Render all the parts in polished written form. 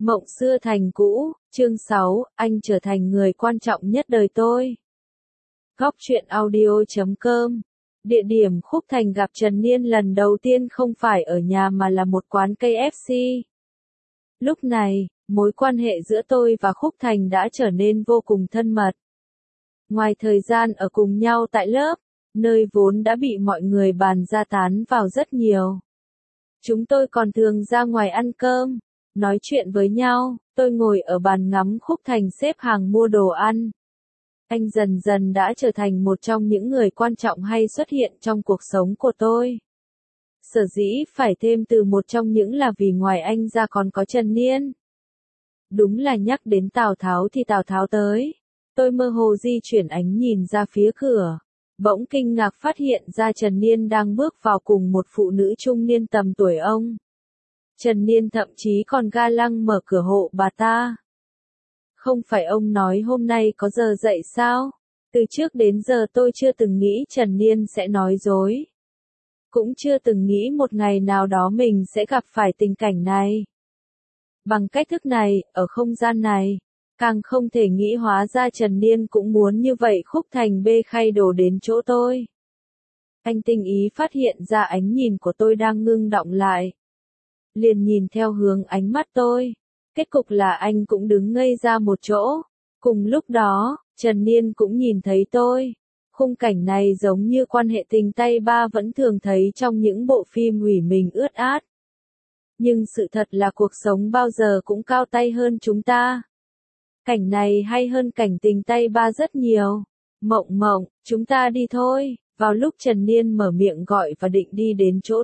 Mộng xưa thành cũ, chương 6, anh trở thành người quan trọng nhất đời tôi. Góc truyện audio.com. Địa điểm Khúc Thành gặp Trần Niên lần đầu tiên không phải ở nhà mà là một quán KFC. Lúc này, mối quan hệ giữa tôi và Khúc Thành đã trở nên vô cùng thân mật. Ngoài thời gian ở cùng nhau tại lớp, nơi vốn đã bị mọi người bàn ra tán vào rất nhiều, chúng tôi còn thường ra ngoài ăn cơm, nói chuyện với nhau. Tôi ngồi ở bàn ngắm Khúc Thành xếp hàng mua đồ ăn. Anh dần dần đã trở thành một trong những người quan trọng hay xuất hiện trong cuộc sống của tôi. Sở dĩ phải thêm từ một trong những là vì ngoài anh ra còn có Trần Niên. Đúng là nhắc đến Tào Tháo thì Tào Tháo tới. Tôi mơ hồ di chuyển ánh nhìn ra phía cửa, bỗng kinh ngạc phát hiện ra Trần Niên đang bước vào cùng một phụ nữ trung niên tầm tuổi ông. Trần Niên thậm chí còn ga lăng mở cửa hộ bà ta. Không phải ông nói hôm nay có giờ dậy sao? Từ trước đến giờ tôi chưa từng nghĩ Trần Niên sẽ nói dối. Cũng chưa từng nghĩ một ngày nào đó mình sẽ gặp phải tình cảnh này. Bằng cách thức này, ở không gian này, càng không thể nghĩ hóa ra Trần Niên cũng muốn như vậy. Khúc Thành bê khay đồ đến chỗ tôi. Anh tinh ý phát hiện ra ánh nhìn của tôi đang ngưng đọng lại. Liền nhìn theo hướng ánh mắt tôi. Kết cục là anh cũng đứng ngây ra một chỗ. Cùng lúc đó, Trần Niên cũng nhìn thấy tôi. Khung cảnh này giống như quan hệ tình tay ba vẫn thường thấy trong những bộ phim hủy mình ướt át. Nhưng sự thật là cuộc sống bao giờ cũng cao tay hơn chúng ta. Cảnh này hay hơn cảnh tình tay ba rất nhiều. Mộng, chúng ta đi thôi. Vào lúc Trần Niên mở miệng gọi và định đi đến chỗ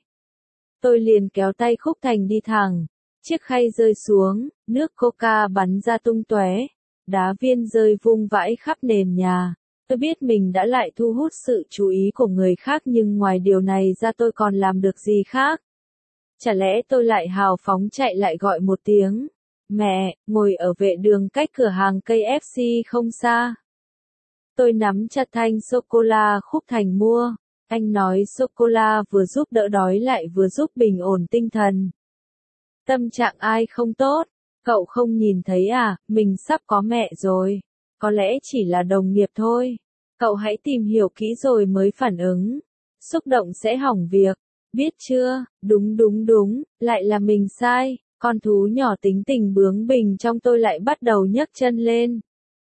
tôi liền kéo tay Khúc Thành đi thẳng. Chiếc khay rơi xuống, nước coca bắn ra tung tóe, đá viên rơi vung vãi khắp nền nhà. Tôi biết mình đã lại thu hút sự chú ý của người khác, nhưng ngoài điều này ra tôi còn làm được gì khác? Chả lẽ tôi lại hào phóng chạy lại gọi một tiếng mẹ, ngồi ở vệ đường cách cửa hàng KFC không xa. Tôi nắm chặt thanh sô-cô-la Khúc Thành mua. Anh nói sô-cô-la vừa giúp đỡ đói lại vừa giúp bình ổn tinh thần. Tâm trạng ai không tốt? Cậu không nhìn thấy à, mình sắp có mẹ rồi. Có lẽ chỉ là đồng nghiệp thôi. Cậu hãy tìm hiểu kỹ rồi mới phản ứng. Xúc động sẽ hỏng việc. Biết chưa? Đúng, lại là mình sai. Con thú nhỏ tính tình bướng bỉnh trong tôi lại bắt đầu nhấc chân lên.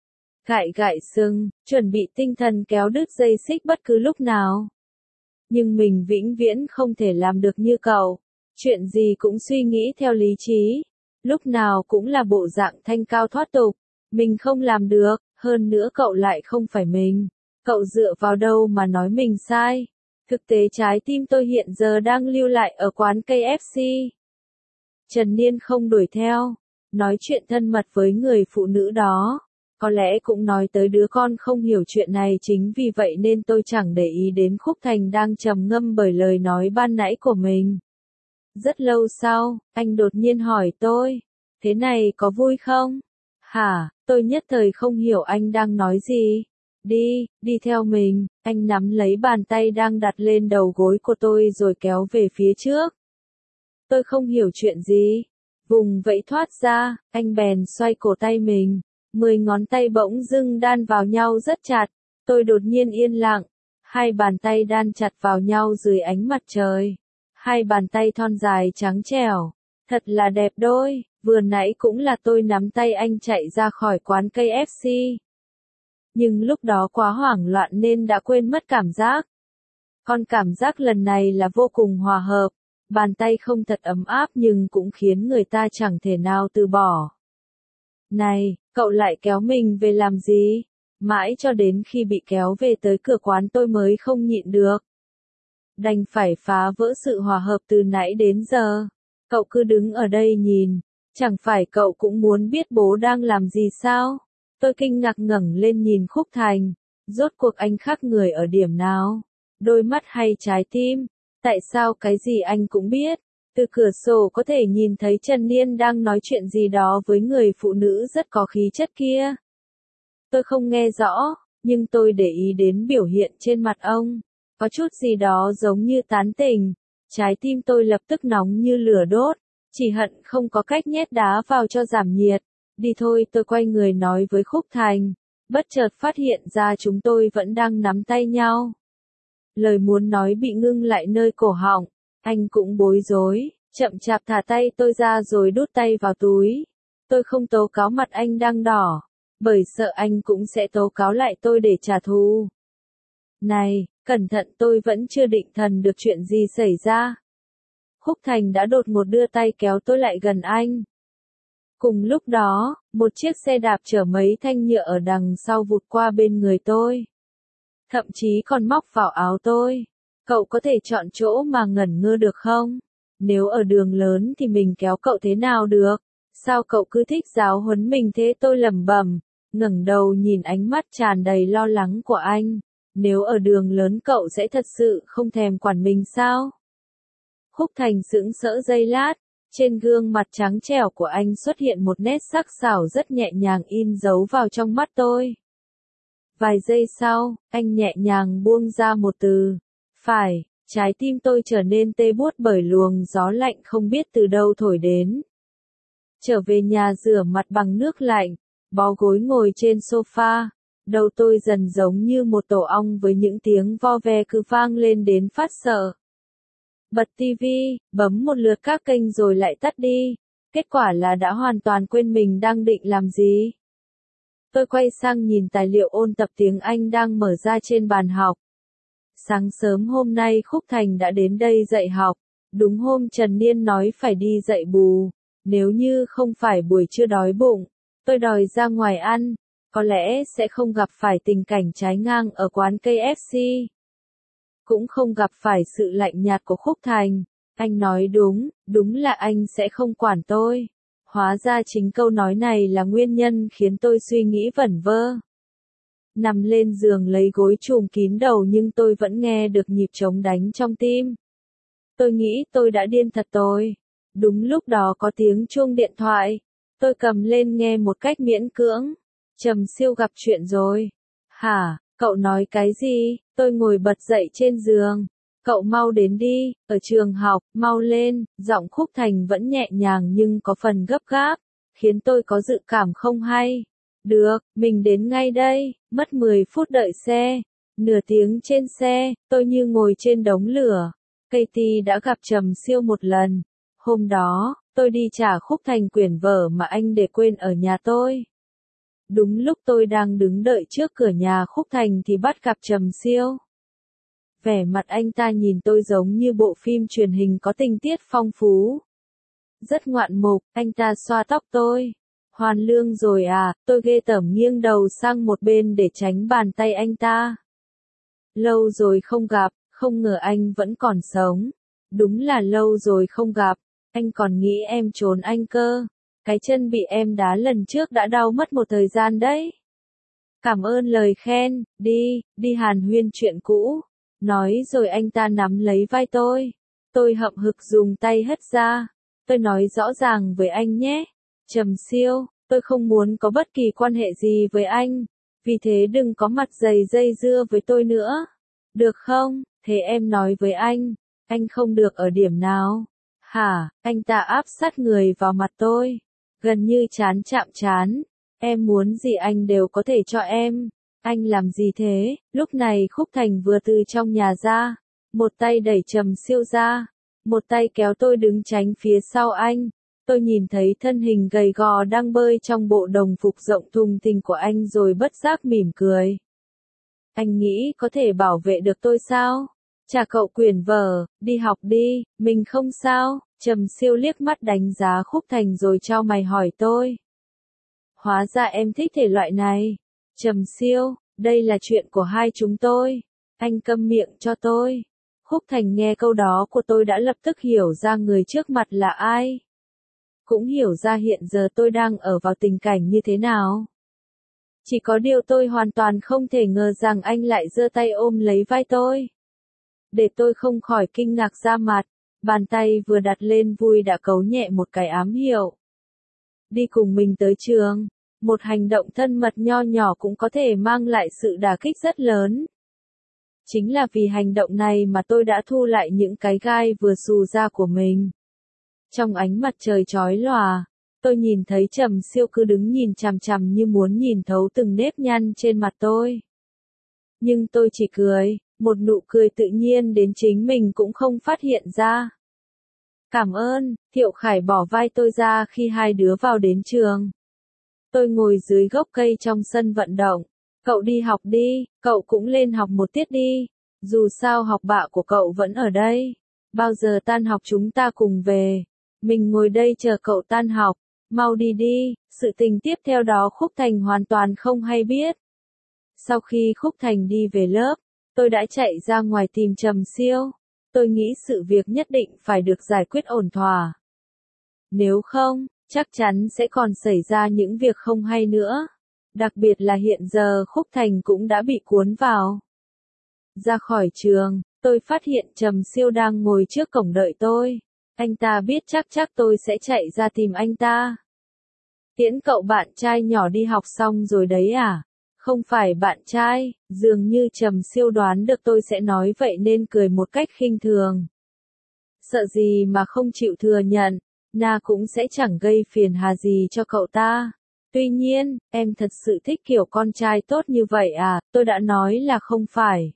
Gãi sưng, chuẩn bị tinh thần kéo đứt dây xích bất cứ lúc nào. Nhưng mình vĩnh viễn không thể làm được như cậu. Chuyện gì cũng suy nghĩ theo lý trí. Lúc nào cũng là bộ dạng thanh cao thoát tục. Mình không làm được, hơn nữa cậu lại không phải mình. Cậu dựa vào đâu mà nói mình sai? Thực tế trái tim tôi hiện giờ đang lưu lại ở quán KFC. Trần Niên không đuổi theo. Nói chuyện thân mật với người phụ nữ đó. Có lẽ cũng nói tới đứa con không hiểu chuyện này, chính vì vậy nên tôi chẳng để ý đến Khúc Thành đang trầm ngâm bởi lời nói ban nãy của mình. Rất lâu sau, anh đột nhiên hỏi tôi, thế này có vui không? Hả, tôi nhất thời không hiểu anh đang nói gì. Đi theo mình. Anh nắm lấy bàn tay đang đặt lên đầu gối của tôi rồi kéo về phía trước. Tôi không hiểu chuyện gì. Vùng vẫy thoát ra, anh bèn xoay cổ tay mình. 10 ngón tay bỗng dưng đan vào nhau rất chặt. Tôi đột nhiên yên lặng. Hai bàn tay đan chặt vào nhau dưới ánh mặt trời. Hai bàn tay thon dài trắng trẻo. Thật là đẹp đôi. Vừa nãy cũng là tôi nắm tay anh chạy ra khỏi quán KFC. Nhưng lúc đó quá hoảng loạn nên đã quên mất cảm giác. Còn cảm giác lần này là vô cùng hòa hợp. Bàn tay không thật ấm áp nhưng cũng khiến người ta chẳng thể nào từ bỏ. Này, cậu lại kéo mình về làm gì? Mãi cho đến khi bị kéo về tới cửa quán tôi mới không nhịn được. Đành phải phá vỡ sự hòa hợp từ nãy đến giờ. Cậu cứ đứng ở đây nhìn. Chẳng phải cậu cũng muốn biết bố đang làm gì sao? Tôi kinh ngạc ngẩng lên nhìn Khúc Thành. Rốt cuộc anh khác người ở điểm nào? Đôi mắt hay trái tim? Tại sao cái gì anh cũng biết? Từ cửa sổ có thể nhìn thấy Trần Niên đang nói chuyện gì đó với người phụ nữ rất có khí chất kia. Tôi không nghe rõ, nhưng tôi để ý đến biểu hiện trên mặt ông. Có chút gì đó giống như tán tỉnh. Trái tim tôi lập tức nóng như lửa đốt. Chỉ hận không có cách nhét đá vào cho giảm nhiệt. Đi thôi, tôi quay người nói với Khúc Thành. Bất chợt phát hiện ra chúng tôi vẫn đang nắm tay nhau. Lời muốn nói bị ngưng lại nơi cổ họng. Anh cũng bối rối, chậm chạp thả tay tôi ra rồi đút tay vào túi. Tôi không tố cáo mặt anh đang đỏ, bởi sợ anh cũng sẽ tố cáo lại tôi để trả thù. Này, cẩn thận, tôi vẫn chưa định thần được chuyện gì xảy ra. Khúc Thành đã đột ngột đưa tay kéo tôi lại gần anh. Cùng lúc đó, một chiếc xe đạp chở mấy thanh nhựa ở đằng sau vụt qua bên người tôi. Thậm chí còn móc vào áo tôi. Cậu có thể chọn chỗ mà ngẩn ngơ được không? Nếu ở đường lớn thì mình kéo cậu thế nào được? Sao cậu cứ thích giáo huấn mình thế? Tôi lẩm bẩm, ngẩng đầu nhìn ánh mắt tràn đầy lo lắng của anh. Nếu ở đường lớn cậu sẽ thật sự không thèm quản mình sao? Khúc Thành sững sỡ giây lát, trên gương mặt trắng trẻo của anh xuất hiện một nét sắc sảo rất nhẹ nhàng in dấu vào trong mắt tôi. Vài giây sau, anh nhẹ nhàng buông ra một từ. Phải, trái tim tôi trở nên tê buốt bởi luồng gió lạnh không biết từ đâu thổi đến. Trở về nhà rửa mặt bằng nước lạnh, bó gối ngồi trên sofa, đầu tôi dần giống như một tổ ong với những tiếng vo ve cứ vang lên đến phát sợ. Bật tivi, bấm một lượt các kênh rồi lại tắt đi, kết quả là đã hoàn toàn quên mình đang định làm gì. Tôi quay sang nhìn tài liệu ôn tập tiếng Anh đang mở ra trên bàn học. Sáng sớm hôm nay Khúc Thành đã đến đây dạy học, đúng hôm Trần Niên nói phải đi dạy bù, nếu như không phải buổi trưa đói bụng, tôi đòi ra ngoài ăn, có lẽ sẽ không gặp phải tình cảnh trái ngang ở quán KFC. Cũng không gặp phải sự lạnh nhạt của Khúc Thành, anh nói đúng, đúng là anh sẽ không quản tôi. Hóa ra chính câu nói này là nguyên nhân khiến tôi suy nghĩ vẩn vơ. Nằm lên giường lấy gối trùm kín đầu nhưng tôi vẫn nghe được nhịp trống đánh trong tim. Tôi nghĩ tôi đã điên thật rồi. Đúng lúc đó có tiếng chuông điện thoại. Tôi cầm lên nghe một cách miễn cưỡng. Trầm Siêu gặp chuyện rồi. Hả, cậu nói cái gì? Tôi ngồi bật dậy trên giường. Cậu mau đến đi, ở trường học, mau lên. Giọng Khúc Thành vẫn nhẹ nhàng nhưng có phần gấp gáp, khiến tôi có dự cảm không hay. Được, mình đến ngay đây. Mất 10 phút đợi xe. Nửa tiếng trên xe, tôi như ngồi trên đống lửa. Katie đã gặp Trầm Siêu một lần. Hôm đó, tôi đi trả Khúc Thành quyển vở mà anh để quên ở nhà tôi. Đúng lúc tôi đang đứng đợi trước cửa nhà Khúc Thành thì bắt gặp Trầm Siêu. Vẻ mặt anh ta nhìn tôi giống như bộ phim truyền hình có tình tiết phong phú. Rất ngoạn mục, anh ta xoa tóc tôi. Hoàn lương rồi à, tôi ghê tởm nghiêng đầu sang một bên để tránh bàn tay anh ta. Lâu rồi không gặp, không ngờ anh vẫn còn sống. Đúng là lâu rồi không gặp, anh còn nghĩ em trốn anh cơ. Cái chân bị em đá lần trước đã đau mất một thời gian đấy. Cảm ơn lời khen, đi hàn huyên chuyện cũ. Nói rồi anh ta nắm lấy vai tôi. Tôi hậm hực dùng tay hất ra. Tôi nói rõ ràng với anh nhé. Trầm Siêu, tôi không muốn có bất kỳ quan hệ gì với anh. Vì thế đừng có mặt dây dưa với tôi nữa. Được không? Thế em nói với anh không được ở điểm nào? Hả? Anh ta áp sát người vào mặt tôi. Gần như chán chạm chán. Em muốn gì anh đều có thể cho em. Anh làm gì thế? Lúc này Khúc Thành vừa từ trong nhà ra. Một tay đẩy Trầm Siêu ra. Một tay kéo tôi đứng tránh phía sau anh. Tôi nhìn thấy thân hình gầy gò đang bơi trong bộ đồng phục rộng thùng thình của anh rồi bất giác mỉm cười. Anh nghĩ có thể bảo vệ được tôi sao? Trả cậu quyển vở, đi học đi, mình không sao. Trầm Siêu liếc mắt đánh giá Khúc Thành rồi chau mày hỏi tôi. Hóa ra em thích thể loại này. Trầm Siêu, đây là chuyện của hai chúng tôi. Anh câm miệng cho tôi. Khúc Thành nghe câu đó của tôi đã lập tức hiểu ra người trước mặt là ai. Cũng hiểu ra hiện giờ tôi đang ở vào tình cảnh như thế nào. Chỉ có điều tôi hoàn toàn không thể ngờ rằng anh lại giơ tay ôm lấy vai tôi. Để tôi không khỏi kinh ngạc ra mặt, bàn tay vừa đặt lên vui đã cấu nhẹ một cái ám hiệu. Đi cùng mình tới trường, một hành động thân mật nho nhỏ cũng có thể mang lại sự đả kích rất lớn. Chính là vì hành động này mà tôi đã thu lại những cái gai vừa xù ra của mình. Trong ánh mặt trời chói lòa, tôi nhìn thấy Trầm Siêu cứ đứng nhìn chằm chằm như muốn nhìn thấu từng nếp nhăn trên mặt tôi. Nhưng tôi chỉ cười, một nụ cười tự nhiên đến chính mình cũng không phát hiện ra. Cảm ơn, Thiệu Khải bỏ vai tôi ra khi hai đứa vào đến trường. Tôi ngồi dưới gốc cây trong sân vận động. Cậu đi học đi, cậu cũng lên học một tiết đi. Dù sao học bạ của cậu vẫn ở đây. Bao giờ tan học chúng ta cùng về. Mình ngồi đây chờ cậu tan học. Mau đi đi, sự tình tiếp theo đó Khúc Thành hoàn toàn không hay biết. Sau khi Khúc Thành đi về lớp, tôi đã chạy ra ngoài tìm Trầm Siêu. Tôi nghĩ sự việc nhất định phải được giải quyết ổn thỏa. Nếu không, chắc chắn sẽ còn xảy ra những việc không hay nữa. Đặc biệt là hiện giờ Khúc Thành cũng đã bị cuốn vào. Ra khỏi trường, tôi phát hiện Trầm Siêu đang ngồi trước cổng đợi tôi. Anh ta biết chắc tôi sẽ chạy ra tìm anh ta. Tiễn cậu bạn trai nhỏ đi học xong rồi đấy à? Không phải bạn trai, dường như Trầm Siêu đoán được tôi sẽ nói vậy nên cười một cách khinh thường. Sợ gì mà không chịu thừa nhận, na cũng sẽ chẳng gây phiền hà gì cho cậu ta. Tuy nhiên, em thật sự thích kiểu con trai tốt như vậy à, tôi đã nói là không phải.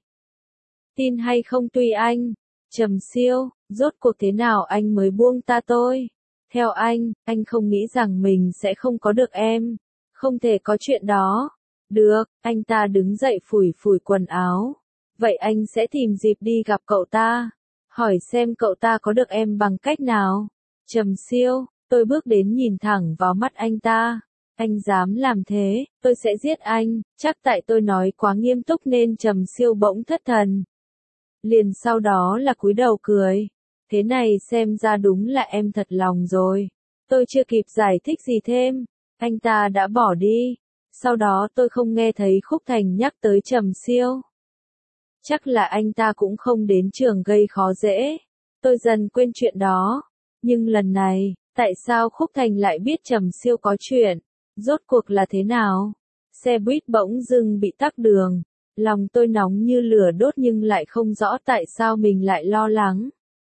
Tin hay không tùy anh. Trầm Siêu, rốt cuộc thế nào anh mới buông ta tôi? Theo anh không nghĩ rằng mình sẽ không có được em. Không thể có chuyện đó. Được, anh ta đứng dậy phủi phủi quần áo. Vậy anh sẽ tìm dịp đi gặp cậu ta. Hỏi xem cậu ta có được em bằng cách nào. Trầm Siêu, tôi bước đến nhìn thẳng vào mắt anh ta. Anh dám làm thế, tôi sẽ giết anh. Chắc tại tôi nói quá nghiêm túc nên Trầm Siêu bỗng thất thần. Liền sau đó là cúi đầu cười. Thế này xem ra đúng là em thật lòng rồi. Tôi chưa kịp giải thích gì thêm. Anh ta đã bỏ đi. Sau đó tôi không nghe thấy Khúc Thành nhắc tới Trầm Siêu. Chắc là anh ta cũng không đến trường gây khó dễ. Tôi dần quên chuyện đó. Nhưng lần này, tại sao Khúc Thành lại biết Trầm Siêu có chuyện? Rốt cuộc là thế nào? Xe buýt bỗng dưng bị tắc đường. Lòng tôi nóng như lửa đốt nhưng lại không rõ tại sao mình lại lo lắng.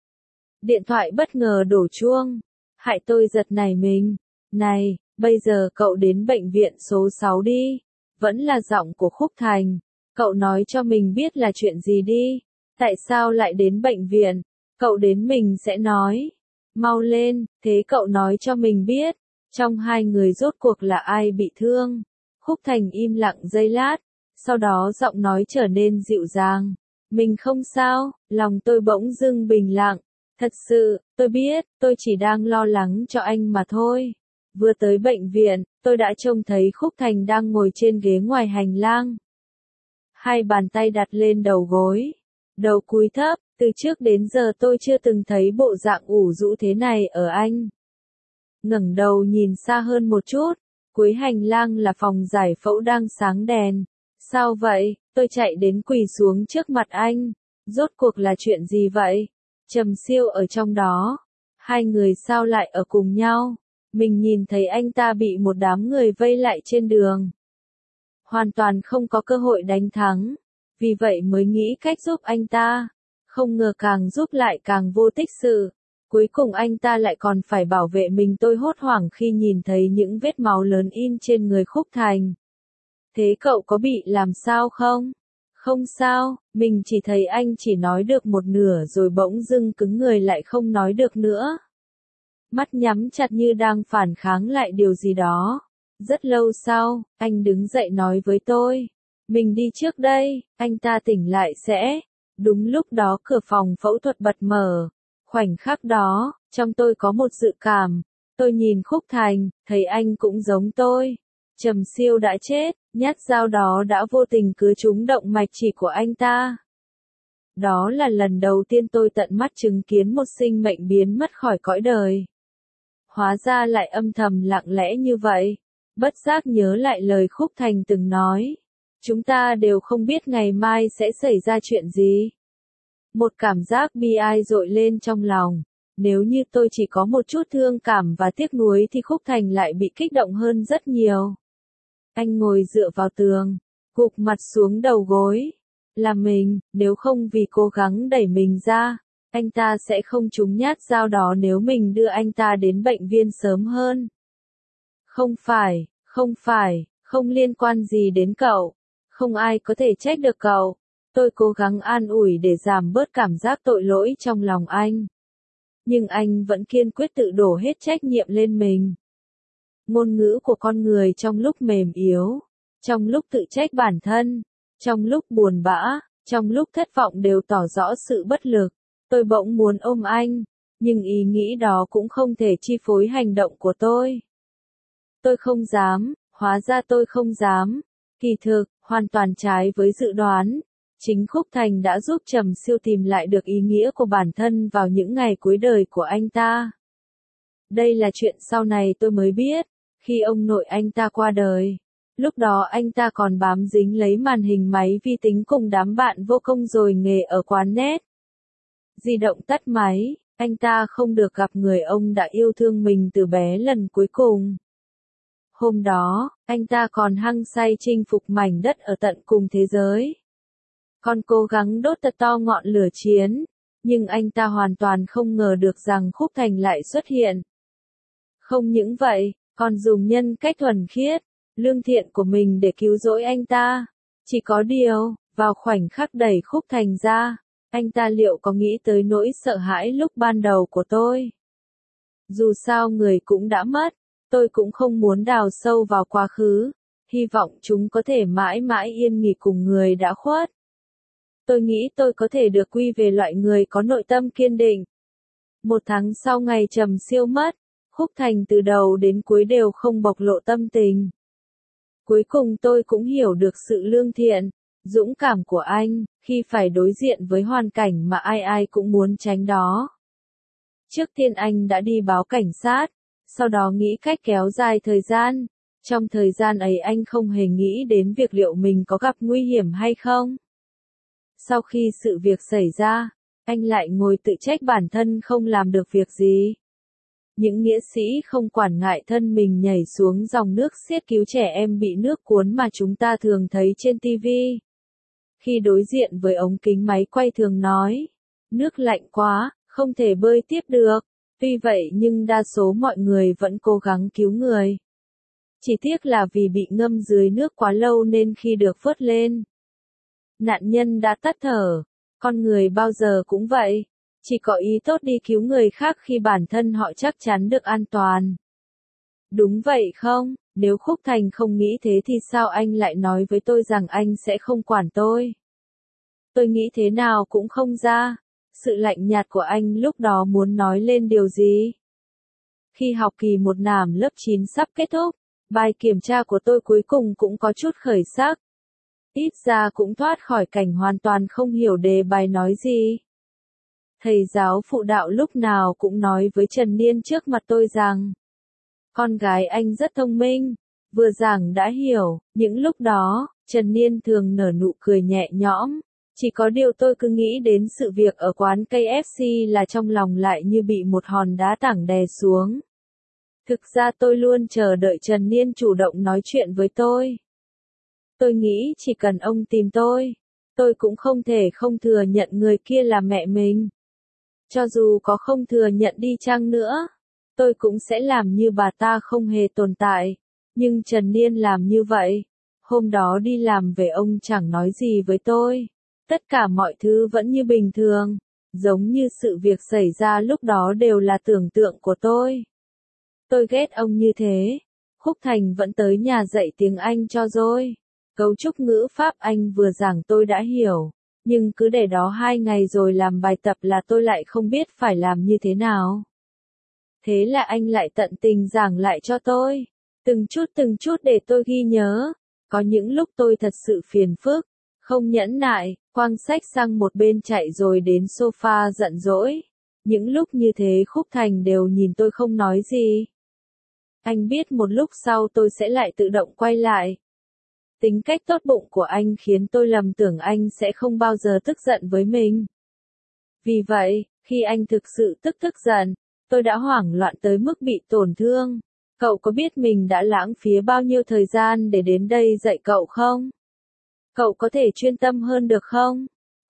Điện thoại bất ngờ đổ chuông. Hại tôi giật nảy mình. Này, bây giờ cậu đến bệnh viện số 6 đi. Vẫn là giọng của Khúc Thành. Cậu nói cho mình biết là chuyện gì đi. Tại sao lại đến bệnh viện? Cậu đến mình sẽ nói. Mau lên, thế cậu nói cho mình biết. Trong hai người rốt cuộc là ai bị thương? Khúc Thành im lặng giây lát. Sau đó giọng nói trở nên dịu dàng. Mình không sao, lòng tôi bỗng dưng bình lặng. Thật sự, tôi biết, tôi chỉ đang lo lắng cho anh mà thôi. Vừa tới bệnh viện, tôi đã trông thấy Khúc Thành đang ngồi trên ghế ngoài hành lang. Hai bàn tay đặt lên đầu gối. Đầu cúi thấp, từ trước đến giờ tôi chưa từng thấy bộ dạng ủ rũ thế này ở anh. Ngẩng đầu nhìn xa hơn một chút, cuối hành lang là phòng giải phẫu đang sáng đèn. Sao vậy? Tôi chạy đến quỳ xuống trước mặt anh. Rốt cuộc là chuyện gì vậy? Trầm Siêu ở trong đó. Hai người sao lại ở cùng nhau? Mình nhìn thấy anh ta bị một đám người vây lại trên đường. Hoàn toàn không có cơ hội đánh thắng. Vì vậy mới nghĩ cách giúp anh ta. Không ngờ càng giúp lại càng vô tích sự. Cuối cùng anh ta lại còn phải bảo vệ mình. Tôi hốt hoảng khi nhìn thấy những vết máu lớn in trên người Khúc Thành. Thế cậu có bị làm sao không? Không sao, mình chỉ thấy anh chỉ nói được một nửa rồi bỗng dưng cứng người lại không nói được nữa. Mắt nhắm chặt như đang phản kháng lại điều gì đó. Rất lâu sau, anh đứng dậy nói với tôi. Mình đi trước đây, anh ta tỉnh lại sẽ. Đúng lúc đó cửa phòng phẫu thuật bật mở. Khoảnh khắc đó, trong tôi có một dự cảm. Tôi nhìn Khúc Thành, thấy anh cũng giống tôi. Trầm Siêu đã chết, nhát dao đó đã vô tình cứa trúng động mạch chỉ của anh ta. Đó là lần đầu tiên tôi tận mắt chứng kiến một sinh mệnh biến mất khỏi cõi đời. Hóa ra lại âm thầm lặng lẽ như vậy. Bất giác nhớ lại lời Khúc Thành từng nói. Chúng ta đều không biết ngày mai sẽ xảy ra chuyện gì. Một cảm giác bi ai dội lên trong lòng. Nếu như tôi chỉ có một chút thương cảm và tiếc nuối thì Khúc Thành lại bị kích động hơn rất nhiều. Anh ngồi dựa vào tường, gục mặt xuống đầu gối. Là mình, nếu không vì cố gắng đẩy mình ra, Anh ta sẽ không trúng nhát dao đó nếu mình đưa anh ta đến bệnh viện sớm hơn. Không phải, không liên quan gì đến cậu. Không ai có thể trách được cậu. Tôi cố gắng an ủi để giảm bớt cảm giác tội lỗi trong lòng anh. Nhưng anh vẫn kiên quyết tự đổ hết trách nhiệm lên mình. Ngôn ngữ của con người trong lúc mềm yếu, trong lúc tự trách bản thân, trong lúc buồn bã, trong lúc thất vọng đều tỏ rõ sự bất lực. Tôi bỗng muốn ôm anh, nhưng ý nghĩ đó cũng không thể chi phối hành động của tôi. Tôi không dám, hóa ra tôi không dám. Kỳ thực, hoàn toàn trái với dự đoán, chính Khúc Thành đã giúp Trầm Siêu tìm lại được ý nghĩa của bản thân vào những ngày cuối đời của anh ta. Đây là chuyện sau này tôi mới biết, khi ông nội anh ta qua đời. Lúc đó anh ta còn bám dính lấy màn hình máy vi tính cùng đám bạn vô công rồi nghề ở quán net. Di động tắt máy, anh ta không được gặp người ông đã yêu thương mình từ bé lần cuối cùng. Hôm đó, anh ta còn hăng say chinh phục mảnh đất ở tận cùng thế giới. Còn cố gắng đốt thật to ngọn lửa chiến, nhưng anh ta hoàn toàn không ngờ được rằng Khúc Thành lại xuất hiện. Không những vậy, còn dùng nhân cách thuần khiết, lương thiện của mình để cứu rỗi anh ta. Chỉ có điều, vào khoảnh khắc đẩy Khúc Thành ra, anh ta liệu có nghĩ tới nỗi sợ hãi lúc ban đầu của tôi? Dù sao người cũng đã mất, tôi cũng không muốn đào sâu vào quá khứ, hy vọng chúng có thể mãi mãi yên nghỉ cùng người đã khuất. Tôi nghĩ tôi có thể được quy về loại người có nội tâm kiên định. 1 tháng sau ngày Trầm Siêu mất, Khúc Thành từ đầu đến cuối đều không bộc lộ tâm tình. Cuối cùng tôi cũng hiểu được sự lương thiện, dũng cảm của anh, khi phải đối diện với hoàn cảnh mà ai ai cũng muốn tránh đó. Trước tiên anh đã đi báo cảnh sát, sau đó nghĩ cách kéo dài thời gian. Trong thời gian ấy anh không hề nghĩ đến việc liệu mình có gặp nguy hiểm hay không. Sau khi sự việc xảy ra, anh lại ngồi tự trách bản thân không làm được việc gì. Những nghĩa sĩ không quản ngại thân mình nhảy xuống dòng nước xiết cứu trẻ em bị nước cuốn mà chúng ta thường thấy trên TV. Khi đối diện với ống kính máy quay thường nói, nước lạnh quá, không thể bơi tiếp được. Tuy vậy nhưng đa số mọi người vẫn cố gắng cứu người. Chỉ tiếc là vì bị ngâm dưới nước quá lâu nên khi được vớt lên, nạn nhân đã tắt thở. Con người bao giờ cũng vậy, chỉ có ý tốt đi cứu người khác khi bản thân họ chắc chắn được an toàn. Đúng vậy không? Nếu Khúc Thành không nghĩ thế thì sao anh lại nói với tôi rằng anh sẽ không quản tôi? Tôi nghĩ thế nào cũng không ra. Sự lạnh nhạt của anh lúc đó muốn nói lên điều gì? Khi học kỳ 1 nàm lớp 9 sắp kết thúc, bài kiểm tra của tôi cuối cùng cũng có chút khởi sắc. Ít ra cũng thoát khỏi cảnh hoàn toàn không hiểu đề bài nói gì. Thầy giáo phụ đạo lúc nào cũng nói với Trần Niên trước mặt tôi rằng, con gái anh rất thông minh, vừa giảng đã hiểu. Những lúc đó, Trần Niên thường nở nụ cười nhẹ nhõm. Chỉ có điều tôi cứ nghĩ đến sự việc ở quán KFC là trong lòng lại như bị một hòn đá tảng đè xuống. Thực ra tôi luôn chờ đợi Trần Niên chủ động nói chuyện với tôi. Tôi nghĩ chỉ cần ông tìm tôi cũng không thể không thừa nhận người kia là mẹ mình. Cho dù có không thừa nhận đi chăng nữa, tôi cũng sẽ làm như bà ta không hề tồn tại. Nhưng Trần Niên làm như vậy. Hôm đó đi làm về ông chẳng nói gì với tôi. Tất cả mọi thứ vẫn như bình thường, giống như sự việc xảy ra lúc đó đều là tưởng tượng của tôi. Tôi ghét ông như thế. Khúc Thành vẫn tới nhà dạy tiếng Anh cho rồi. Cấu trúc ngữ pháp anh vừa giảng tôi đã hiểu, nhưng cứ để đó 2 ngày rồi làm bài tập là tôi lại không biết phải làm như thế nào. Thế là anh lại tận tình giảng lại cho tôi, từng chút để tôi ghi nhớ. Có những lúc tôi thật sự phiền phức, không nhẫn nại, quăng sách sang một bên chạy rồi đến sofa giận dỗi. Những lúc như thế Khúc Thành đều nhìn tôi không nói gì. Anh biết một lúc sau tôi sẽ lại tự động quay lại. Tính cách tốt bụng của anh khiến tôi lầm tưởng anh sẽ không bao giờ tức giận với mình. Vì vậy, khi anh thực sự tức giận, tôi đã hoảng loạn tới mức bị tổn thương. Cậu có biết mình đã lãng phí bao nhiêu thời gian để đến đây dạy cậu không? Cậu có thể chuyên tâm hơn được không?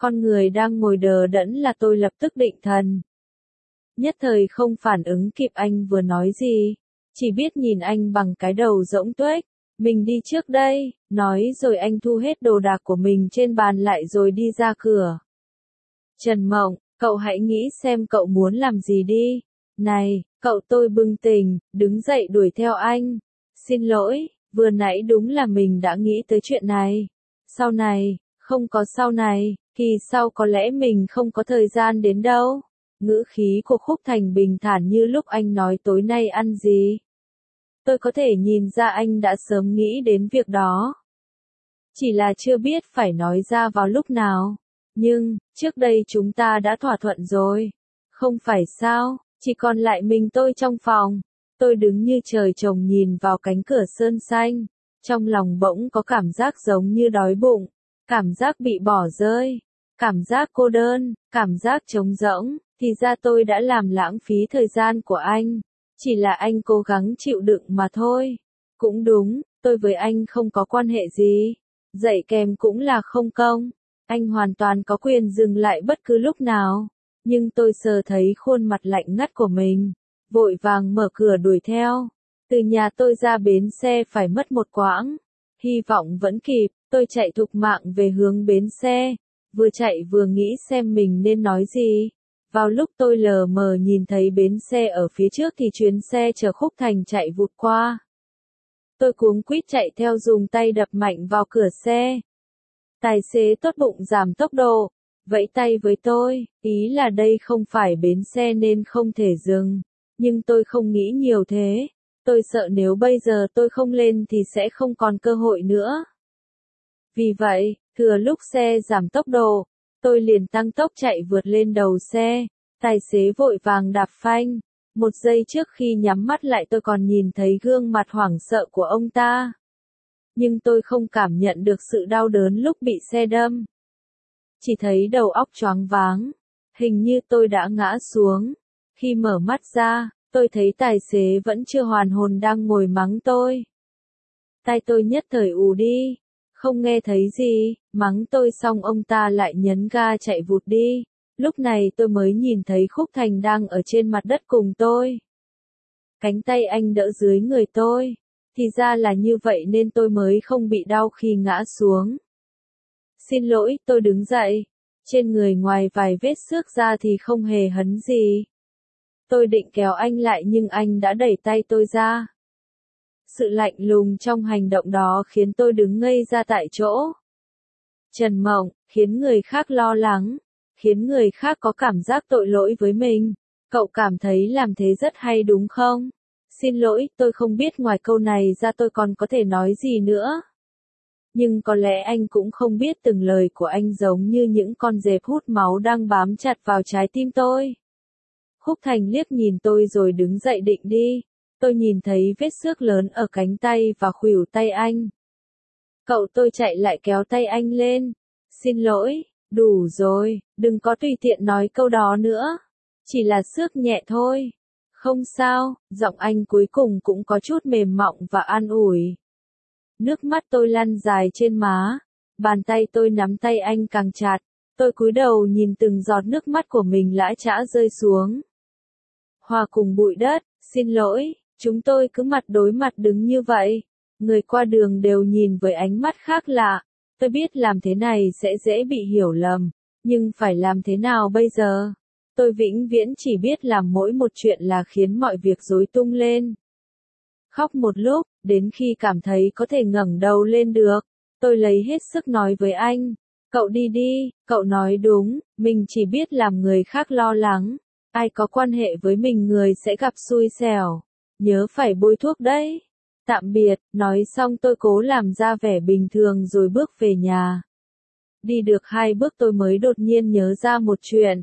Con người đang ngồi đờ đẫn là tôi lập tức định thần. Nhất thời không phản ứng kịp anh vừa nói gì, chỉ biết nhìn anh bằng cái đầu rỗng tuếch. Mình đi trước đây, nói rồi anh thu hết đồ đạc của mình trên bàn lại rồi đi ra cửa. Trần Mộng, cậu hãy nghĩ xem cậu muốn làm gì đi. Này, cậu, tôi bừng tỉnh, đứng dậy đuổi theo anh. Xin lỗi, vừa nãy đúng là mình đã nghĩ tới chuyện này. Sau này, không có sau này, kỳ sau có lẽ mình không có thời gian đến đâu. Ngữ khí của Khúc Thành bình thản như lúc anh nói tối nay ăn gì. Tôi có thể nhìn ra anh đã sớm nghĩ đến việc đó. Chỉ là chưa biết phải nói ra vào lúc nào. Nhưng, trước đây chúng ta đã thỏa thuận rồi. Không phải sao, chỉ còn lại mình tôi trong phòng. Tôi đứng như trời trồng nhìn vào cánh cửa sơn xanh. Trong lòng bỗng có cảm giác giống như đói bụng. Cảm giác bị bỏ rơi. Cảm giác cô đơn, cảm giác trống rỗng. Thì ra tôi đã làm lãng phí thời gian của anh. Chỉ là anh cố gắng chịu đựng mà thôi. Cũng đúng, tôi với anh không có quan hệ gì. Dạy kèm cũng là không công. Anh hoàn toàn có quyền dừng lại bất cứ lúc nào. Nhưng tôi sờ thấy khuôn mặt lạnh ngắt của mình. Vội vàng mở cửa đuổi theo. Từ nhà tôi ra bến xe phải mất một quãng. Hy vọng vẫn kịp, tôi chạy thục mạng về hướng bến xe. Vừa chạy vừa nghĩ xem mình nên nói gì. Vào lúc tôi lờ mờ nhìn thấy bến xe ở phía trước thì chuyến xe chở Khúc Thành chạy vụt qua. Tôi cuống quýt chạy theo dùng tay đập mạnh vào cửa xe. Tài xế tốt bụng giảm tốc độ, vẫy tay với tôi, ý là đây không phải bến xe nên không thể dừng. Nhưng tôi không nghĩ nhiều thế. Tôi sợ nếu bây giờ tôi không lên thì sẽ không còn cơ hội nữa. Vì vậy, thừa lúc xe giảm tốc độ, tôi liền tăng tốc chạy vượt lên đầu xe. Tài xế vội vàng đạp phanh. Một giây trước khi nhắm mắt lại tôi còn nhìn thấy gương mặt hoảng sợ của ông ta. Nhưng tôi không cảm nhận được sự đau đớn lúc bị xe đâm. Chỉ thấy đầu óc choáng váng. Hình như tôi đã ngã xuống. Khi mở mắt ra, tôi thấy tài xế vẫn chưa hoàn hồn đang ngồi mắng tôi. Tai tôi nhất thời ù đi. Không nghe thấy gì, mắng tôi xong ông ta lại nhấn ga chạy vụt đi. Lúc này tôi mới nhìn thấy Khúc Thành đang ở trên mặt đất cùng tôi. Cánh tay anh đỡ dưới người tôi. Thì ra là như vậy nên tôi mới không bị đau khi ngã xuống. Xin lỗi, tôi đứng dậy. Trên người ngoài vài vết xước ra thì không hề hấn gì. Tôi định kéo anh lại nhưng anh đã đẩy tay tôi ra. Sự lạnh lùng trong hành động đó khiến tôi đứng ngây ra tại chỗ. Trần Mộng, khiến người khác lo lắng, khiến người khác có cảm giác tội lỗi với mình. Cậu cảm thấy làm thế rất hay đúng không? Xin lỗi, tôi không biết ngoài câu này ra tôi còn có thể nói gì nữa. Nhưng có lẽ anh cũng không biết từng lời của anh giống như những con dẹp hút máu đang bám chặt vào trái tim tôi. Khúc Thành liếc nhìn tôi rồi đứng dậy định đi. Tôi nhìn thấy vết xước lớn ở cánh tay và khuỷu tay anh. Cậu, tôi chạy lại kéo tay anh lên. Xin lỗi, đủ rồi, đừng có tùy tiện nói câu đó nữa. Chỉ là xước nhẹ thôi. Không sao, giọng anh cuối cùng cũng có chút mềm mỏng và an ủi. Nước mắt tôi lăn dài trên má. Bàn tay tôi nắm tay anh càng chặt. Tôi cúi đầu nhìn từng giọt nước mắt của mình lã chã rơi xuống. Hòa cùng bụi đất, xin lỗi, chúng tôi cứ mặt đối mặt đứng như vậy. Người qua đường đều nhìn với ánh mắt khác lạ. Tôi biết làm thế này sẽ dễ bị hiểu lầm. Nhưng phải làm thế nào bây giờ? Tôi vĩnh viễn chỉ biết làm mỗi một chuyện là khiến mọi việc rối tung lên. Khóc một lúc, đến khi cảm thấy có thể ngẩng đầu lên được. Tôi lấy hết sức nói với anh. Cậu đi đi, cậu nói đúng, mình chỉ biết làm người khác lo lắng. Ai có quan hệ với mình người sẽ gặp xui xẻo. Nhớ phải bôi thuốc đấy. Tạm biệt, nói xong tôi cố làm ra vẻ bình thường rồi bước về nhà. Đi được 2 bước tôi mới đột nhiên nhớ ra một chuyện.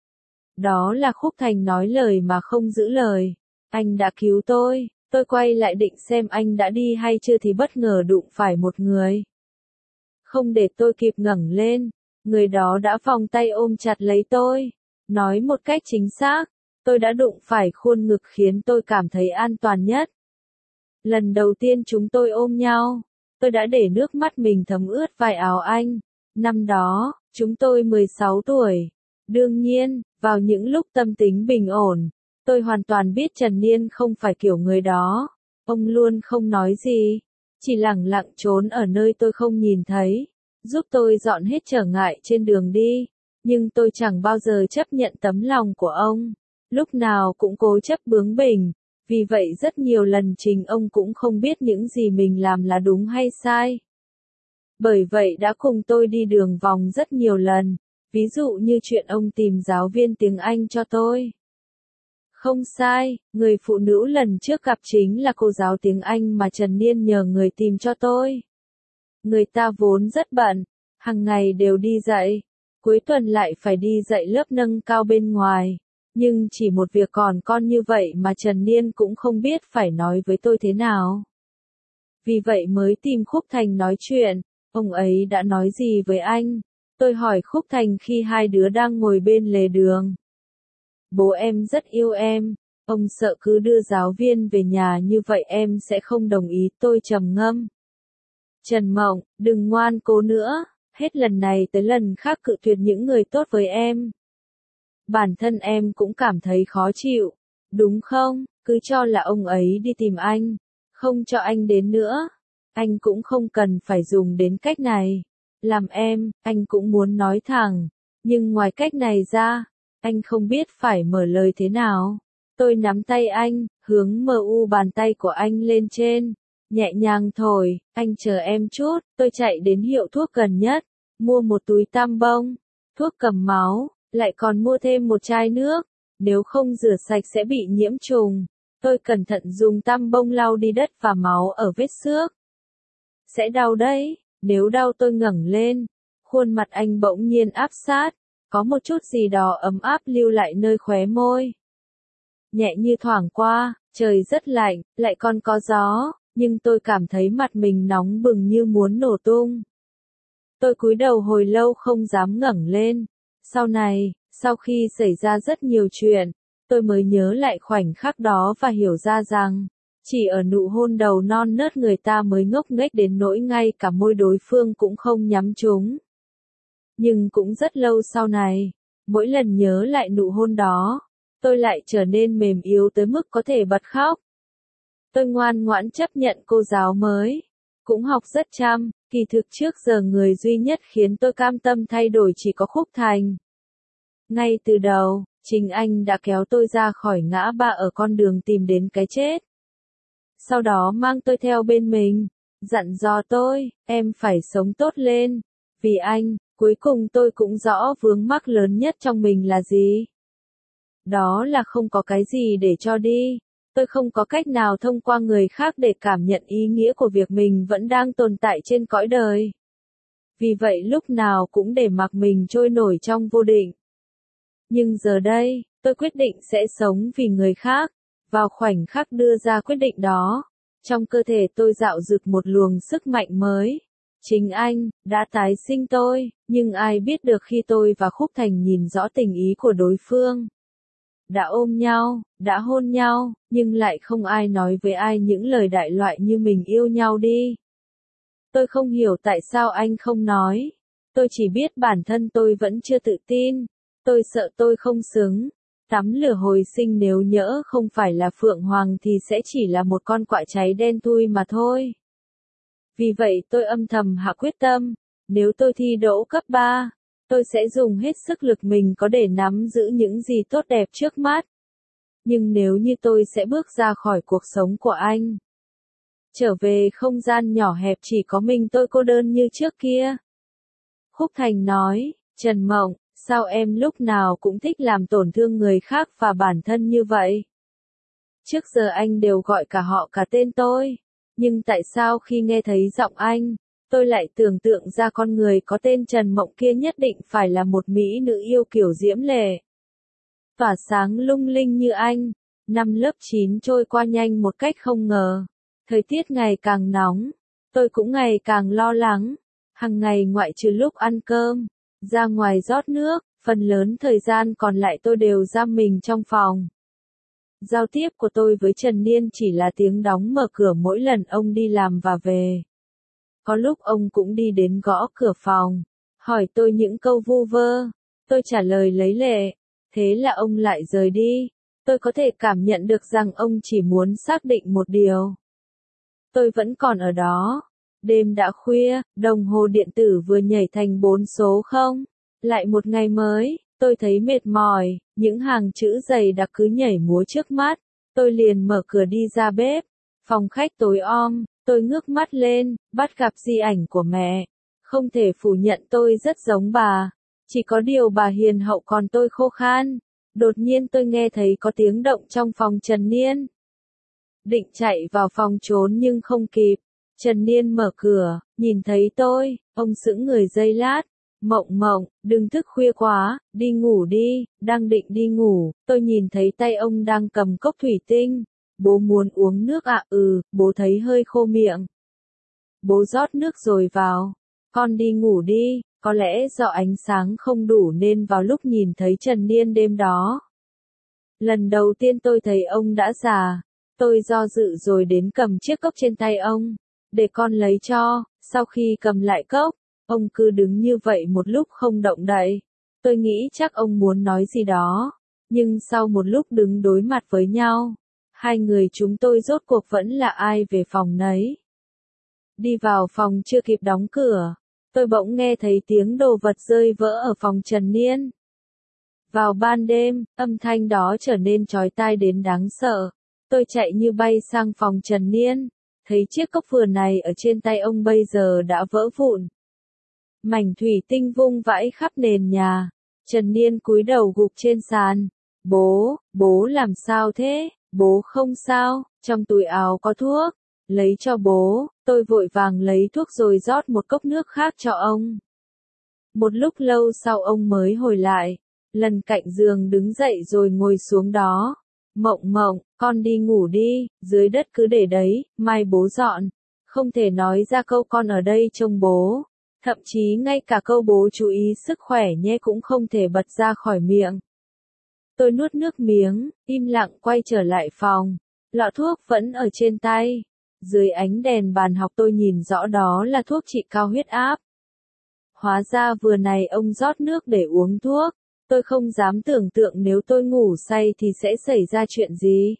Đó là Khúc Thành nói lời mà không giữ lời. Anh đã cứu tôi quay lại định xem anh đã đi hay chưa thì bất ngờ đụng phải một người. Không để tôi kịp ngẩng lên, người đó đã vòng tay ôm chặt lấy tôi. Nói một cách chính xác, tôi đã đụng phải khuôn ngực khiến tôi cảm thấy an toàn nhất. Lần đầu tiên chúng tôi ôm nhau, tôi đã để nước mắt mình thấm ướt vai áo anh. Năm đó, chúng tôi 16 tuổi. Đương nhiên, vào những lúc tâm tính bình ổn, tôi hoàn toàn biết Trần Niên không phải kiểu người đó. Ông luôn không nói gì, chỉ lẳng lặng trốn ở nơi tôi không nhìn thấy, giúp tôi dọn hết trở ngại trên đường đi. Nhưng tôi chẳng bao giờ chấp nhận tấm lòng của ông, lúc nào cũng cố chấp bướng bỉnh, vì vậy rất nhiều lần chính ông cũng không biết những gì mình làm là đúng hay sai. Bởi vậy đã cùng tôi đi đường vòng rất nhiều lần, ví dụ như chuyện ông tìm giáo viên tiếng Anh cho tôi. Không sai, người phụ nữ lần trước gặp chính là cô giáo tiếng Anh mà Trần Niên nhờ người tìm cho tôi. Người ta vốn rất bận, hàng ngày đều đi dạy, cuối tuần lại phải đi dạy lớp nâng cao bên ngoài. Nhưng chỉ một việc còn con như vậy mà Trần Niên cũng không biết phải nói với tôi thế nào. Vì vậy mới tìm Khúc Thành nói chuyện, ông ấy đã nói gì với anh? Tôi hỏi Khúc Thành khi hai đứa đang ngồi bên lề đường. Bố em rất yêu em, ông sợ cứ đưa giáo viên về nhà như vậy em sẽ không đồng ý, tôi trầm ngâm. Trần Mộng, đừng ngoan cố nữa, hết lần này tới lần khác cự tuyệt những người tốt với em. Bản thân em cũng cảm thấy khó chịu, đúng không? Cứ cho là ông ấy đi tìm anh, không cho anh đến nữa. Anh cũng không cần phải dùng đến cách này. Làm em, anh cũng muốn nói thẳng, nhưng ngoài cách này ra, anh không biết phải mở lời thế nào. Tôi nắm tay anh, hướng bàn tay của anh lên trên, nhẹ nhàng thổi, anh chờ em chút, tôi chạy đến hiệu thuốc gần nhất, mua một túi tam bông, thuốc cầm máu, lại còn mua thêm một chai nước, nếu không rửa sạch sẽ bị nhiễm trùng. Tôi cẩn thận dùng tăm bông lau đi đất và máu ở vết xước. Sẽ đau đấy, nếu đau tôi ngẩng lên, khuôn mặt anh bỗng nhiên áp sát, có một chút gì đó ấm áp lưu lại nơi khóe môi. Nhẹ như thoảng qua, trời rất lạnh, lại còn có gió, nhưng tôi cảm thấy mặt mình nóng bừng như muốn nổ tung. Tôi cúi đầu hồi lâu không dám ngẩng lên. Sau này, sau khi xảy ra rất nhiều chuyện, tôi mới nhớ lại khoảnh khắc đó và hiểu ra rằng, chỉ ở nụ hôn đầu non nớt người ta mới ngốc nghếch đến nỗi ngay cả môi đối phương cũng không nhắm trúng. Nhưng cũng rất lâu sau này, mỗi lần nhớ lại nụ hôn đó, tôi lại trở nên mềm yếu tới mức có thể bật khóc. Tôi ngoan ngoãn chấp nhận cô giáo mới, cũng học rất chăm, kỳ thực trước giờ người duy nhất khiến tôi cam tâm thay đổi chỉ có Khúc Thành. Ngay từ đầu, chính anh đã kéo tôi ra khỏi ngã ba ở con đường tìm đến cái chết. Sau đó mang tôi theo bên mình, dặn dò tôi, em phải sống tốt lên. Vì anh, cuối cùng tôi cũng rõ vướng mắc lớn nhất trong mình là gì. Đó là không có cái gì để cho đi. Tôi không có cách nào thông qua người khác để cảm nhận ý nghĩa của việc mình vẫn đang tồn tại trên cõi đời. Vì vậy lúc nào cũng để mặc mình trôi nổi trong vô định. Nhưng giờ đây, tôi quyết định sẽ sống vì người khác. Vào khoảnh khắc đưa ra quyết định đó, trong cơ thể tôi dạo dực một luồng sức mạnh mới. Chính anh, đã tái sinh tôi, nhưng ai biết được khi tôi và Khúc Thành nhìn rõ tình ý của đối phương. Đã ôm nhau, đã hôn nhau, nhưng lại không ai nói với ai những lời đại loại như mình yêu nhau đi. Tôi không hiểu tại sao anh không nói. Tôi chỉ biết bản thân tôi vẫn chưa tự tin. Tôi sợ tôi không xứng. Tắm lửa hồi sinh nếu nhỡ không phải là Phượng Hoàng thì sẽ chỉ là một con quạ cháy đen thui mà thôi. Vì vậy tôi âm thầm hạ quyết tâm, nếu tôi thi đỗ cấp 3, tôi sẽ dùng hết sức lực mình có để nắm giữ những gì tốt đẹp trước mắt. Nhưng nếu như tôi sẽ bước ra khỏi cuộc sống của anh, trở về không gian nhỏ hẹp chỉ có mình tôi cô đơn như trước kia. Khúc Thành nói, Trần Mộng, sao em lúc nào cũng thích làm tổn thương người khác và bản thân như vậy? Trước giờ anh đều gọi cả họ cả tên tôi, nhưng tại sao khi nghe thấy giọng anh, tôi lại tưởng tượng ra con người có tên Trần Mộng kia nhất định phải là một mỹ nữ yêu kiểu diễm lệ, tỏa sáng lung linh như anh. Năm lớp 9 trôi qua nhanh một cách không ngờ. Thời tiết ngày càng nóng, tôi cũng ngày càng lo lắng. Hằng ngày ngoại trừ lúc ăn cơm, ra ngoài rót nước, phần lớn thời gian còn lại tôi đều giam mình trong phòng. Giao tiếp của tôi với Trần Niên chỉ là tiếng đóng mở cửa mỗi lần ông đi làm và về. Có lúc ông cũng đi đến gõ cửa phòng, hỏi tôi những câu vu vơ. Tôi trả lời lấy lệ. Thế là ông lại rời đi. Tôi có thể cảm nhận được rằng ông chỉ muốn xác định một điều. Tôi vẫn còn ở đó. Đêm đã khuya, đồng hồ điện tử vừa nhảy thành 4 số không. Lại một ngày mới, tôi thấy mệt mỏi, những hàng chữ dày đặc cứ nhảy múa trước mắt. Tôi liền mở cửa đi ra bếp. Phòng khách tối om, tôi ngước mắt lên, bắt gặp di ảnh của mẹ. Không thể phủ nhận tôi rất giống bà. Chỉ có điều bà hiền hậu còn tôi khô khan. Đột nhiên tôi nghe thấy có tiếng động trong phòng Trần Niên. Định chạy vào phòng trốn nhưng không kịp. Trần Niên mở cửa, nhìn thấy tôi, ông sững người giây lát. Mộng Mộng, đừng thức khuya quá, đi ngủ đi. Đang định đi ngủ, tôi nhìn thấy tay ông đang cầm cốc thủy tinh. Bố muốn uống nước ạ? Bố thấy hơi khô miệng. Bố rót nước rồi vào. Con đi ngủ đi. Có lẽ do ánh sáng không đủ nên vào lúc nhìn thấy Trần Niên đêm đó. Lần đầu tiên tôi thấy ông đã già. Tôi do dự rồi đến cầm chiếc cốc trên tay ông. Để con lấy cho. Sau khi cầm lại cốc, ông cứ đứng như vậy một lúc không động đậy. Tôi nghĩ chắc ông muốn nói gì đó. Nhưng sau một lúc đứng đối mặt với nhau, hai người chúng tôi rốt cuộc vẫn là ai về phòng nấy. Đi vào phòng chưa kịp đóng cửa, tôi bỗng nghe thấy tiếng đồ vật rơi vỡ ở phòng Trần Niên. Vào ban đêm, âm thanh đó trở nên chói tai đến đáng sợ. Tôi chạy như bay sang phòng Trần Niên, thấy chiếc cốc vừa này ở trên tay ông bây giờ đã vỡ vụn. Mảnh thủy tinh vung vãi khắp nền nhà. Trần Niên cúi đầu gục trên sàn. Bố làm sao thế? Bố không sao, trong túi áo có thuốc. Lấy cho bố. Tôi vội vàng lấy thuốc rồi rót một cốc nước khác cho ông. Một lúc lâu sau ông mới hồi lại. Lần cạnh giường đứng dậy rồi ngồi xuống đó. Mộng Mộng, con đi ngủ đi, dưới đất cứ để đấy, mai bố dọn. Không thể nói ra câu con ở đây trông bố. Thậm chí ngay cả câu bố chú ý sức khỏe nhé cũng không thể bật ra khỏi miệng. Tôi nuốt nước miếng, im lặng quay trở lại phòng. Lọ thuốc vẫn ở trên tay. Dưới ánh đèn bàn học tôi nhìn rõ đó là thuốc trị cao huyết áp. Hóa ra vừa này ông rót nước để uống thuốc. Tôi không dám tưởng tượng nếu tôi ngủ say thì sẽ xảy ra chuyện gì.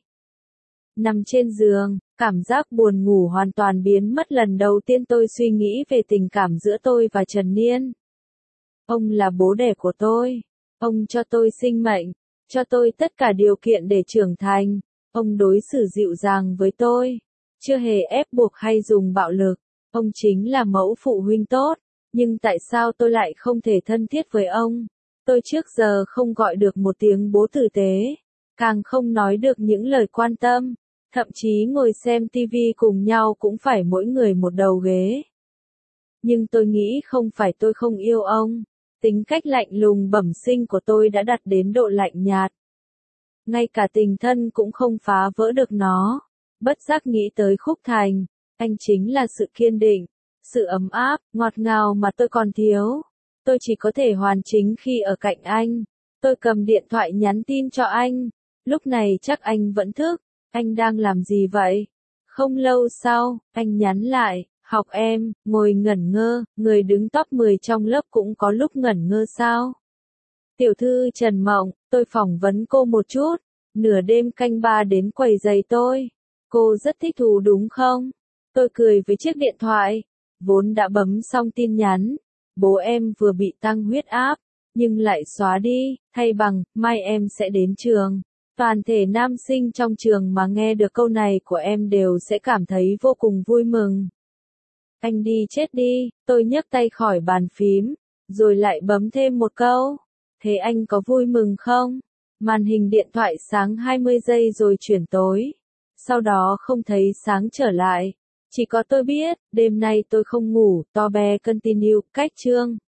Nằm trên giường, cảm giác buồn ngủ hoàn toàn biến mất. Lần đầu tiên tôi suy nghĩ về tình cảm giữa tôi và Trần Niên. Ông là bố đẻ của tôi. Ông cho tôi sinh mệnh, cho tôi tất cả điều kiện để trưởng thành. Ông đối xử dịu dàng với tôi, chưa hề ép buộc hay dùng bạo lực. Ông chính là mẫu phụ huynh tốt. Nhưng tại sao tôi lại không thể thân thiết với ông? Tôi trước giờ không gọi được một tiếng bố tử tế, càng không nói được những lời quan tâm. Thậm chí ngồi xem tivi cùng nhau cũng phải mỗi người một đầu ghế. Nhưng tôi nghĩ không phải tôi không yêu ông. Tính cách lạnh lùng bẩm sinh của tôi đã đạt đến độ lạnh nhạt. Ngay cả tình thân cũng không phá vỡ được nó. Bất giác nghĩ tới Khúc Thành. Anh chính là sự kiên định, sự ấm áp, ngọt ngào mà tôi còn thiếu. Tôi chỉ có thể hoàn chính khi ở cạnh anh. Tôi cầm điện thoại nhắn tin cho anh. Lúc này chắc anh vẫn thức. Anh đang làm gì vậy? Không lâu sau, anh nhắn lại, học em, ngồi ngẩn ngơ, người đứng top 10 trong lớp cũng có lúc ngẩn ngơ sao? Tiểu thư Trần Mộng, tôi phỏng vấn cô một chút. Nửa đêm canh ba đến quầy giày tôi. Cô rất thích thú đúng không? Tôi cười với chiếc điện thoại. Vốn đã bấm xong tin nhắn. Bố em vừa bị tăng huyết áp, nhưng lại xóa đi, thay bằng, mai em sẽ đến trường. Toàn thể nam sinh trong trường mà nghe được câu này của em đều sẽ cảm thấy vô cùng vui mừng. Anh đi chết đi, tôi nhấc tay khỏi bàn phím, rồi lại bấm thêm một câu. Thế anh có vui mừng không? Màn hình điện thoại sáng 20 giây rồi chuyển tối. Sau đó không thấy sáng trở lại. Chỉ có tôi biết, đêm nay tôi không ngủ, to be continue, cách chương.